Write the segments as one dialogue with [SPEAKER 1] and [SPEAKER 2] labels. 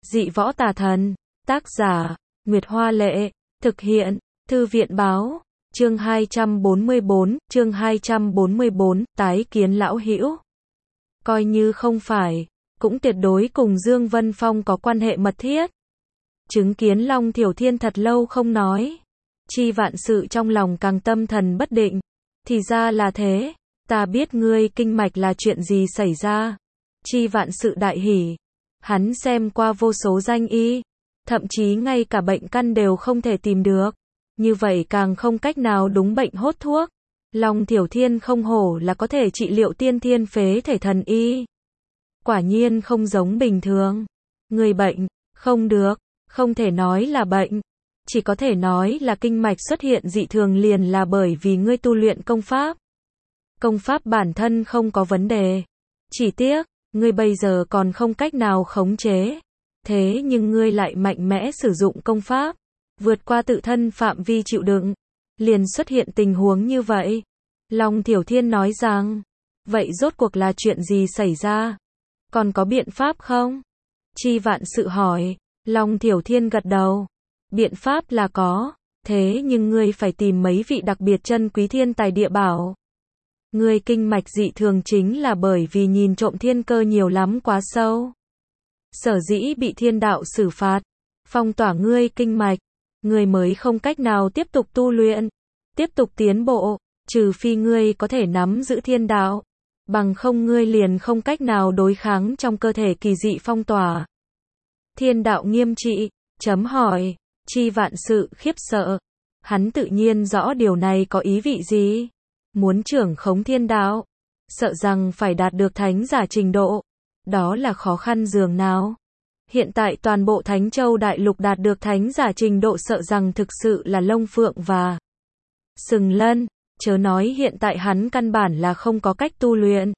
[SPEAKER 1] Dị võ tà thần. Tác giả, Nguyệt Hoa Lệ. Thực hiện, Thư viện Báo. Chương 244, tái kiến lão hữu. Coi như không phải, cũng tuyệt đối cùng Dương Vân Phong có quan hệ mật thiết. Chứng kiến Long Thiểu Thiên thật lâu không nói. Chi Vạn Sự trong lòng càng tâm thần bất định. Thì ra là thế, ta biết ngươi kinh mạch là chuyện gì xảy ra. Chi Vạn Sự đại hỉ. Hắn xem qua vô số danh y, thậm chí ngay cả bệnh căn đều không thể tìm được. Như vậy càng không cách nào đúng bệnh hốt thuốc. Long Thiểu Thiên không hổ là có thể trị liệu tiên thiên phế thể thần y. Quả nhiên không giống bình thường. Người bệnh, không được, không thể nói là bệnh. Chỉ có thể nói là kinh mạch xuất hiện dị thường liền là bởi vì ngươi tu luyện công pháp. Công pháp bản thân không có vấn đề. Chỉ tiếc, ngươi bây giờ còn không cách nào khống chế. Thế nhưng ngươi lại mạnh mẽ sử dụng công pháp. Vượt qua tự thân phạm vi chịu đựng. Liền xuất hiện tình huống như vậy. Long Thiểu Thiên nói rằng, vậy rốt cuộc là chuyện gì xảy ra? Còn có biện pháp không? Chi Vạn Sự hỏi. Long Thiểu Thiên gật đầu. Biện pháp là có, thế nhưng ngươi phải tìm mấy vị đặc biệt chân quý thiên tài địa bảo. Ngươi kinh mạch dị thường chính là bởi vì nhìn trộm thiên cơ nhiều lắm quá sâu. Sở dĩ bị thiên đạo xử phạt, phong tỏa ngươi kinh mạch, ngươi mới không cách nào tiếp tục tu luyện, tiếp tục tiến bộ, trừ phi ngươi có thể nắm giữ thiên đạo, bằng không ngươi liền không cách nào đối kháng trong cơ thể kỳ dị phong tỏa. Thiên đạo nghiêm trị, chấm hỏi. Chi Vạn Sự khiếp sợ. Hắn tự nhiên rõ điều này có ý vị gì. Muốn trưởng khống thiên đạo, sợ rằng phải đạt được thánh giả trình độ. Đó là khó khăn dường nào. Hiện tại toàn bộ Thánh Châu Đại Lục đạt được thánh giả trình độ sợ rằng thực sự là lông phượng và sừng lân. Chớ nói hiện tại hắn căn bản là không có cách tu luyện.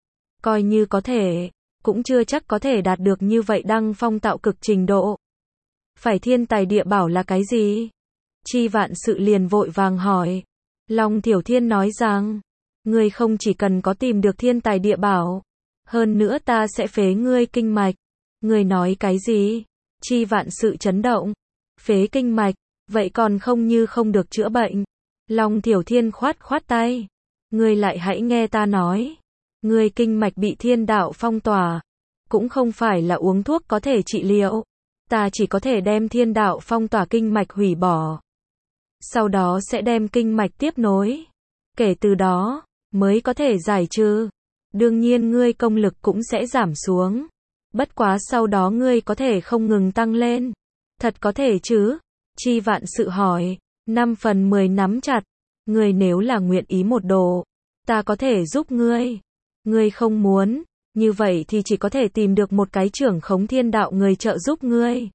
[SPEAKER 1] Coi như có thể, cũng chưa chắc có thể đạt được như vậy đăng phong tạo cực trình độ. Phải thiên tài địa bảo là cái gì? Chi Vạn Sự liền vội vàng hỏi. Long Thiểu Thiên nói rằng, ngươi không chỉ cần có tìm được thiên tài địa bảo, hơn nữa ta sẽ phế ngươi kinh mạch. Ngươi nói cái gì? Chi Vạn Sự chấn động. Phế kinh mạch, vậy còn không như không được chữa bệnh. Long Thiểu Thiên khoát khoát tay. Ngươi lại hãy nghe ta nói. Ngươi kinh mạch bị thiên đạo phong tỏa, cũng không phải là uống thuốc có thể trị liệu. Ta chỉ có thể đem thiên đạo phong tỏa kinh mạch hủy bỏ. Sau đó sẽ đem kinh mạch tiếp nối. Kể từ đó, mới có thể giải trừ. Đương nhiên ngươi công lực cũng sẽ giảm xuống. Bất quá sau đó ngươi có thể không ngừng tăng lên. Thật có thể chứ? Chi Vạn Sự hỏi. 5/10 nắm chặt. Ngươi nếu là nguyện ý một đồ, ta có thể giúp ngươi. Ngươi không muốn, như vậy thì chỉ có thể tìm được một cái trưởng khống thiên đạo người trợ giúp ngươi.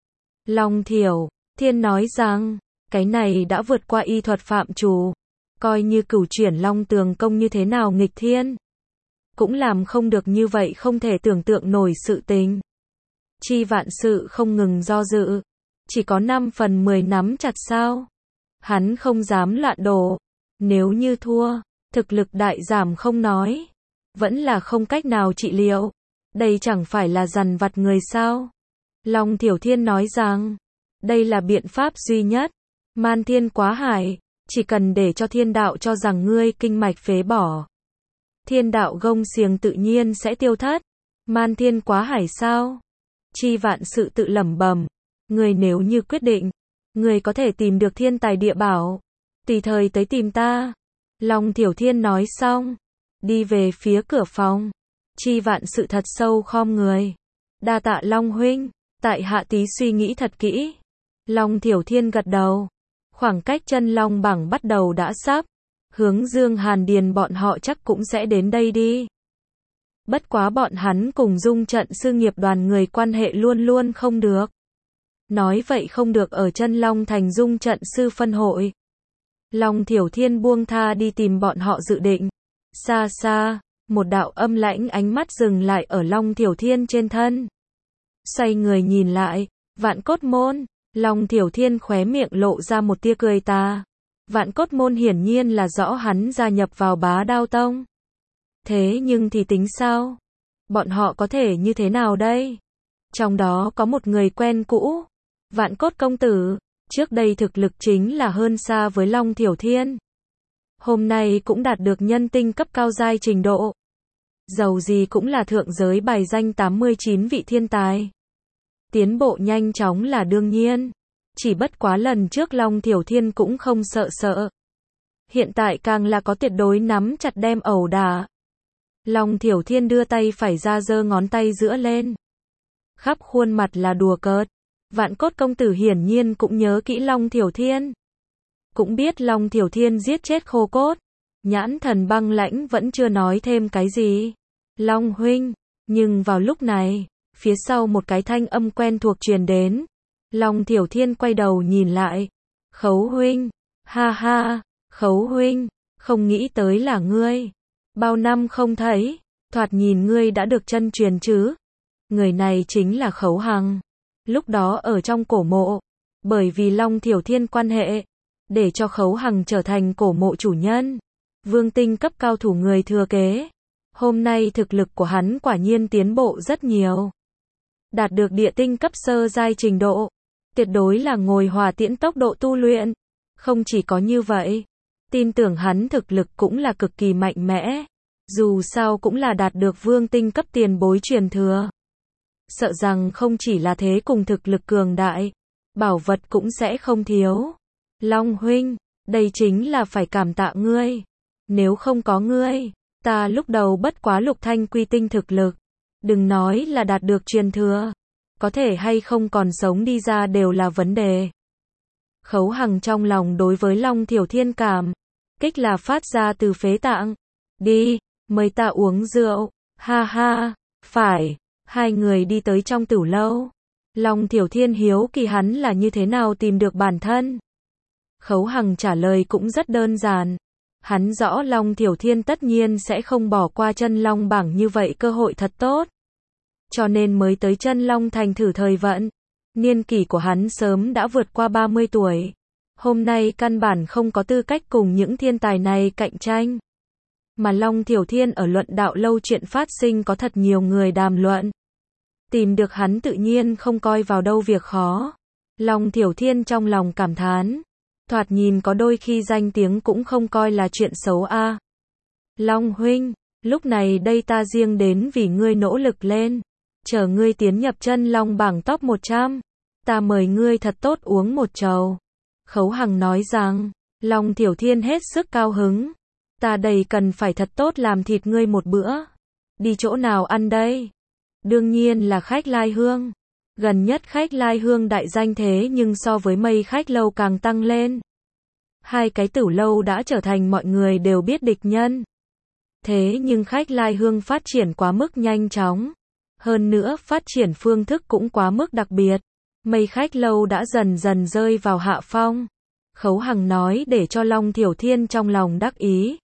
[SPEAKER 1] Long Thiểu Thiên nói rằng, cái này đã vượt qua y thuật phạm trù. Coi như cửu chuyển long tường công như thế nào nghịch thiên, cũng làm không được như vậy không thể tưởng tượng nổi sự tình. Chi Vạn Sự không ngừng do dự. Chỉ có 5/10 nắm chặt sao? Hắn không dám loạn đổ. Nếu như thua, thực lực đại giảm không nói, vẫn là không cách nào trị liệu. Đây chẳng phải là dằn vặt người sao? Long Thiểu Thiên nói rằng, đây là biện pháp duy nhất. Man thiên quá hải, chỉ cần để cho thiên đạo cho rằng ngươi kinh mạch phế bỏ, thiên đạo gông xiềng tự nhiên sẽ tiêu thất. Man thiên quá hải sao? Chi Vạn Sự tự lẩm bẩm. Ngươi nếu như quyết định, ngươi có thể tìm được thiên tài địa bảo, tùy thời tới tìm ta. Long Thiểu Thiên nói xong, đi về phía cửa phòng. Chi Vạn Sự thật sâu khom người. Đa tạ Long huynh, tại hạ tí suy nghĩ thật kỹ. Long Thiểu Thiên gật đầu. Khoảng cách chân long bảng bắt đầu đã sắp. Hướng Dương Hàn Điền bọn họ chắc cũng sẽ đến đây đi. Bất quá bọn hắn cùng Dung Trận Sư nghiệp đoàn người quan hệ luôn luôn không được. Nói vậy không được ở chân long thành Dung Trận Sư phân hội. Long Thiểu Thiên buông tha đi tìm bọn họ dự định. Xa xa, một đạo âm lãnh ánh mắt dừng lại ở Long Thiểu Thiên trên thân. Xoay người nhìn lại, Vạn Cốt Môn. Long Thiểu Thiên khóe miệng lộ ra một tia cười tà. Vạn Cốt Môn hiển nhiên là rõ hắn gia nhập vào Bá Đao Tông. Thế nhưng thì tính sao? Bọn họ có thể như thế nào đây? Trong đó có một người quen cũ, Vạn Cốt công tử, trước đây thực lực chính là hơn xa với Long Thiểu Thiên. Hôm nay cũng đạt được nhân tinh cấp cao giai trình độ. Dầu gì cũng là thượng giới bài danh 89 vị thiên tài. Tiến bộ nhanh chóng là đương nhiên. Chỉ bất quá lần trước Long Thiểu Thiên cũng không sợ. Hiện tại càng là có tuyệt đối nắm chặt đem ẩu đả. Long Thiểu Thiên đưa tay phải ra giơ ngón tay giữa lên. Khắp khuôn mặt là đùa cợt. Vạn Cốt công tử hiển nhiên cũng nhớ kỹ Long Thiểu Thiên. Cũng biết Long Thiểu Thiên giết chết Khô Cốt. Nhãn thần băng lãnh vẫn chưa nói thêm cái gì. Long huynh, nhưng vào lúc này, phía sau một cái thanh âm quen thuộc truyền đến. Long Thiểu Thiên quay đầu nhìn lại. Khấu huynh, ha ha, Khấu huynh, không nghĩ tới là ngươi. Bao năm không thấy, thoạt nhìn ngươi đã được chân truyền chứ. Người này chính là Khấu Hằng. Lúc đó ở trong cổ mộ, bởi vì Long Thiểu Thiên quan hệ, để cho Khấu Hằng trở thành cổ mộ chủ nhân. Vương tinh cấp cao thủ người thừa kế. Hôm nay thực lực của hắn quả nhiên tiến bộ rất nhiều. Đạt được địa tinh cấp sơ giai trình độ. Tuyệt đối là ngồi hỏa tiễn tốc độ tu luyện. Không chỉ có như vậy, tin tưởng hắn thực lực cũng là cực kỳ mạnh mẽ. Dù sao cũng là đạt được vương tinh cấp tiền bối truyền thừa. Sợ rằng không chỉ là thế cùng thực lực cường đại, bảo vật cũng sẽ không thiếu. Long huynh, đây chính là phải cảm tạ ngươi. Nếu không có ngươi, ta lúc đầu bất quá lục thanh quy tinh thực lực. Đừng nói là đạt được truyền thừa. Có thể hay không còn sống đi ra đều là vấn đề. Khấu Hằng trong lòng đối với Long Thiểu Thiên cảm kích là phát ra từ phế tạng. Đi, mời ta uống rượu. Ha ha, phải. Hai người đi tới trong tửu lâu. Long Thiểu Thiên hiếu kỳ hắn là như thế nào tìm được bản thân. Khấu Hằng trả lời cũng rất đơn giản. Hắn rõ Long Thiểu Thiên tất nhiên sẽ không bỏ qua chân long bảng như vậy cơ hội thật tốt. Cho nên mới tới chân long thành thử thời vận. Niên kỷ của hắn sớm đã vượt qua 30 tuổi. Hôm nay căn bản không có tư cách cùng những thiên tài này cạnh tranh. Mà Long Thiểu Thiên ở luận đạo lâu chuyện phát sinh có thật nhiều người đàm luận. Tìm được hắn tự nhiên không coi vào đâu việc khó. Long Thiểu Thiên trong lòng cảm thán. Thoạt nhìn có đôi khi danh tiếng cũng không coi là chuyện xấu a. Long huynh, lúc này đây ta riêng đến vì ngươi nỗ lực lên. Chờ ngươi tiến nhập chân long bảng top 100. Ta mời ngươi thật tốt uống một chầu. Khấu Hằng nói rằng, Long Thiểu Thiên hết sức cao hứng. Ta đây cần phải thật tốt làm thịt ngươi một bữa. Đi chỗ nào ăn đây? Đương nhiên là Khách Lai Hương. Gần nhất Khách Lai Hương đại danh thế nhưng so với Mây Khách Lâu càng tăng lên. Hai cái tửu lâu đã trở thành mọi người đều biết địch nhân. Thế nhưng Khách Lai Hương phát triển quá mức nhanh chóng. Hơn nữa phát triển phương thức cũng quá mức đặc biệt. Mây Khách Lâu đã dần dần rơi vào hạ phong. Khấu Hằng nói để cho Long Thiểu Thiên trong lòng đắc ý.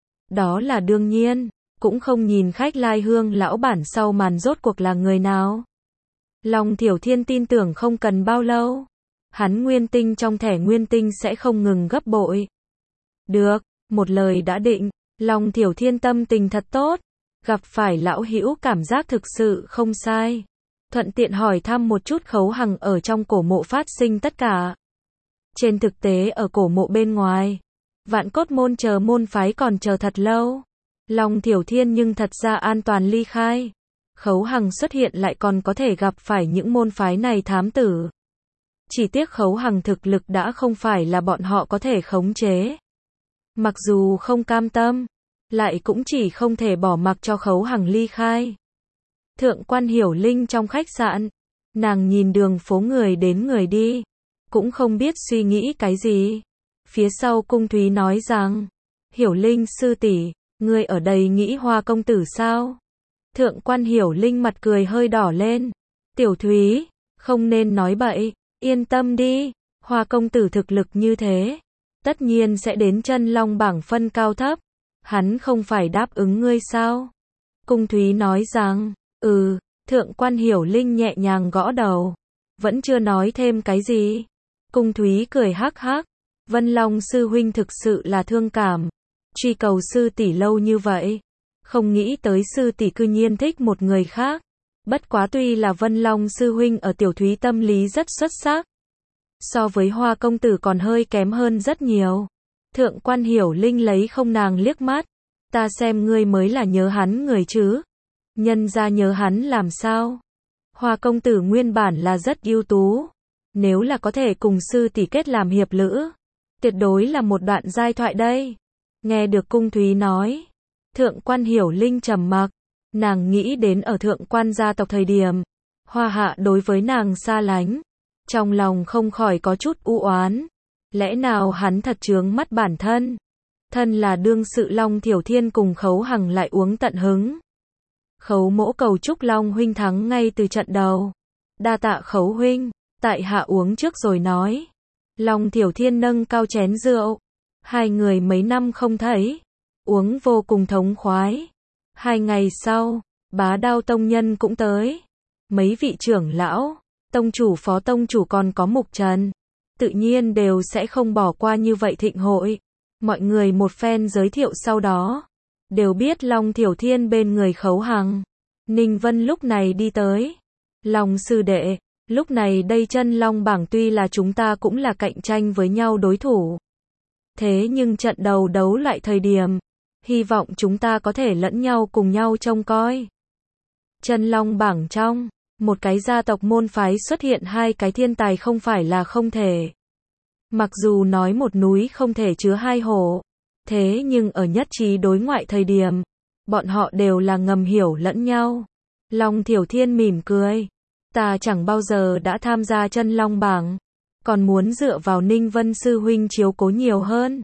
[SPEAKER 1] Đó là đương nhiên, cũng không nhìn Khách Lai Hương lão bản sau màn rốt cuộc là người nào. Long Thiểu Thiên tin tưởng không cần bao lâu, hắn nguyên tinh trong thẻ nguyên tinh sẽ không ngừng gấp bội. Được, một lời đã định, Long Thiểu Thiên tâm tình thật tốt, gặp phải lão hữu cảm giác thực sự không sai. Thuận tiện hỏi thăm một chút Khấu Hằng ở trong cổ mộ phát sinh tất cả. Trên thực tế ở cổ mộ bên ngoài, Vạn Cốt môn chờ môn phái còn chờ thật lâu. Long Thiểu Thiên nhưng thật ra an toàn ly khai. Khấu Hằng xuất hiện lại còn có thể gặp phải những môn phái này thám tử. Chỉ tiếc Khấu Hằng thực lực đã không phải là bọn họ có thể khống chế. Mặc dù không cam tâm, lại cũng chỉ không thể bỏ mặc cho Khấu Hằng ly khai. Thượng quan Hiểu Linh trong khách sạn, nàng nhìn đường phố người đến người đi, cũng không biết suy nghĩ cái gì. Phía sau Cung Thúy nói rằng, Hiểu Linh sư tỷ, ngươi ở đây nghĩ Hoa công tử sao? Thượng quan Hiểu Linh mặt cười hơi đỏ lên. Tiểu Thúy, không nên nói bậy, yên tâm đi, Hoa công tử thực lực như thế, tất nhiên sẽ đến chân long bảng phân cao thấp. Hắn không phải đáp ứng ngươi sao? Cung Thúy nói rằng, Thượng quan Hiểu Linh nhẹ nhàng gõ đầu, vẫn chưa nói thêm cái gì. Cung Thúy cười hắc hắc, Vân Long sư huynh thực sự là thương cảm, truy cầu sư tỷ lâu như vậy, không nghĩ tới sư tỷ cư nhiên thích một người khác. Bất quá tuy là Vân Long sư huynh ở tiểu thúy tâm lý rất xuất sắc. So với Hoa công tử còn hơi kém hơn rất nhiều. Thượng quan Hiểu Linh lấy không nàng liếc mắt. Ta xem ngươi mới là nhớ hắn người chứ. Nhân ra nhớ hắn làm sao? Hoa công tử nguyên bản là rất ưu tú. Nếu là có thể cùng sư tỷ kết làm hiệp lữ, tuyệt đối là một đoạn giai thoại đây. Nghe được cung thúy nói, thượng quan Hiểu Linh trầm mặc. Nàng nghĩ đến ở thượng quan gia tộc thời điểm, Hoa hạ đối với nàng xa lánh. Trong lòng không khỏi có chút u oán. Lẽ nào hắn thật chướng mắt bản thân? Thân là đương sự Long Thiểu Thiên cùng Khấu Hằng lại uống tận hứng. Khấu mỗ cầu chúc Long huynh thắng ngay từ trận đầu. Đa tạ Khấu huynh, tại hạ uống trước rồi nói. Long Thiểu Thiên nâng cao chén rượu. Hai người mấy năm không thấy, uống vô cùng thống khoái. 2 ngày sau, Bá Đao tông nhân cũng tới. Mấy vị trưởng lão, tông chủ phó tông chủ còn có Mục Trần, tự nhiên đều sẽ không bỏ qua như vậy thịnh hội. Mọi người một phen giới thiệu sau đó, đều biết Long Thiểu Thiên bên người Khấu Hằng. Ninh Vân lúc này đi tới. Long sư đệ, lúc này đây chân long bảng tuy là chúng ta cũng là cạnh tranh với nhau đối thủ. Thế nhưng trận đầu đấu lại thời điểm, hy vọng chúng ta có thể lẫn nhau cùng nhau trông coi. Chân long bảng trong, một cái gia tộc môn phái xuất hiện 2 cái thiên tài không phải là không thể. Mặc dù nói một núi không thể chứa 2 hổ, thế nhưng ở nhất trí đối ngoại thời điểm, bọn họ đều là ngầm hiểu lẫn nhau. Long Thiểu Thiên mỉm cười. Ta chẳng bao giờ đã tham gia chân long bảng, còn muốn dựa vào Ninh Vân sư huynh chiếu cố nhiều hơn.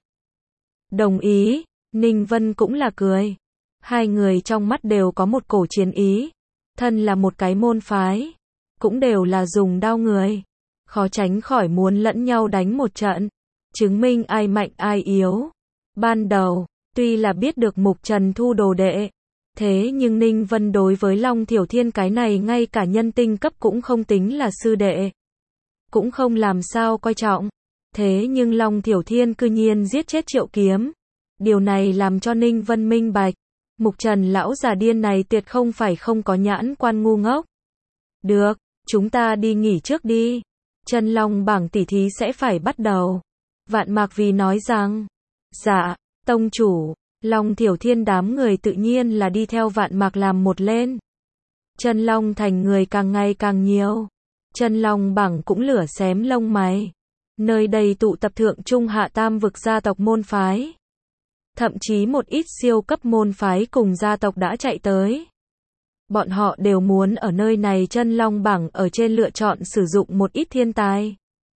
[SPEAKER 1] Đồng ý, Ninh Vân cũng là cười. Hai người trong mắt đều có một cổ chiến ý. Thân là một cái môn phái, cũng đều là dùng đao người. Khó tránh khỏi muốn lẫn nhau đánh một trận, chứng minh ai mạnh ai yếu. Ban đầu, tuy là biết được Mục Trần thu đồ đệ, thế nhưng Ninh Vân đối với Long Thiểu Thiên cái này ngay cả nhân tinh cấp cũng không tính là sư đệ. Cũng không làm sao coi trọng. Thế nhưng Long Thiểu Thiên cư nhiên giết chết Triệu Kiếm. Điều này làm cho Ninh Vân minh bạch. Mục Trần lão già điên này tuyệt không phải không có nhãn quan ngu ngốc. Được, chúng ta đi nghỉ trước đi. Chân long bảng tỉ thí sẽ phải bắt đầu. Vạn Mạc Vì nói rằng, dạ, tông chủ. Long Thiểu Thiên đám người tự nhiên là đi theo Vạn Mạc làm một lên. Chân long thành người càng ngày càng nhiều. Chân long bảng cũng lửa xém lông mày. Nơi đây tụ tập thượng trung hạ tam vực gia tộc môn phái. Thậm chí một ít siêu cấp môn phái cùng gia tộc đã chạy tới. Bọn họ đều muốn ở nơi này chân long bảng ở trên lựa chọn sử dụng một ít thiên tài.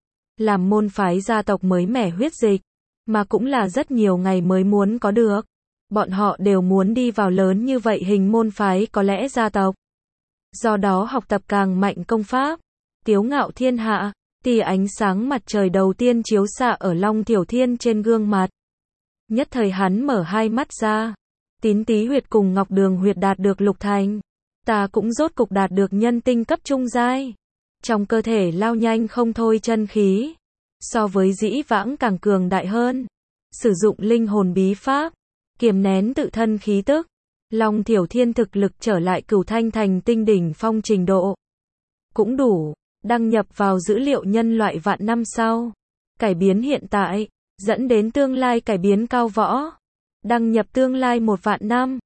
[SPEAKER 1] Làm môn phái gia tộc mới mẻ huyết dịch, mà cũng là rất nhiều ngày mới muốn có được. Bọn họ đều muốn đi vào lớn như vậy hình môn phái có lẽ gia tộc. Do đó học tập càng mạnh công pháp, tiếu ngạo thiên hạ. Tia ánh sáng mặt trời đầu tiên chiếu xạ ở Long Thiểu Thiên trên gương mặt. Nhất thời hắn mở hai mắt ra. Tín Tý huyệt cùng Ngọc Đường huyệt đạt được lục thành. Ta cũng rốt cục đạt được nhân tinh cấp trung giai. Trong cơ thể lao nhanh không thôi chân khí. So với dĩ vãng càng cường đại hơn. Sử dụng linh hồn bí pháp, kiềm nén tự thân khí tức. Long Thiểu Thiên thực lực trở lại Cửu Thanh Thành tinh đỉnh phong trình độ. Cũng đủ. Đăng nhập vào dữ liệu nhân loại vạn năm sau. Cải biến hiện tại, dẫn đến tương lai cải biến cao võ. Đăng nhập tương lai 1 vạn năm.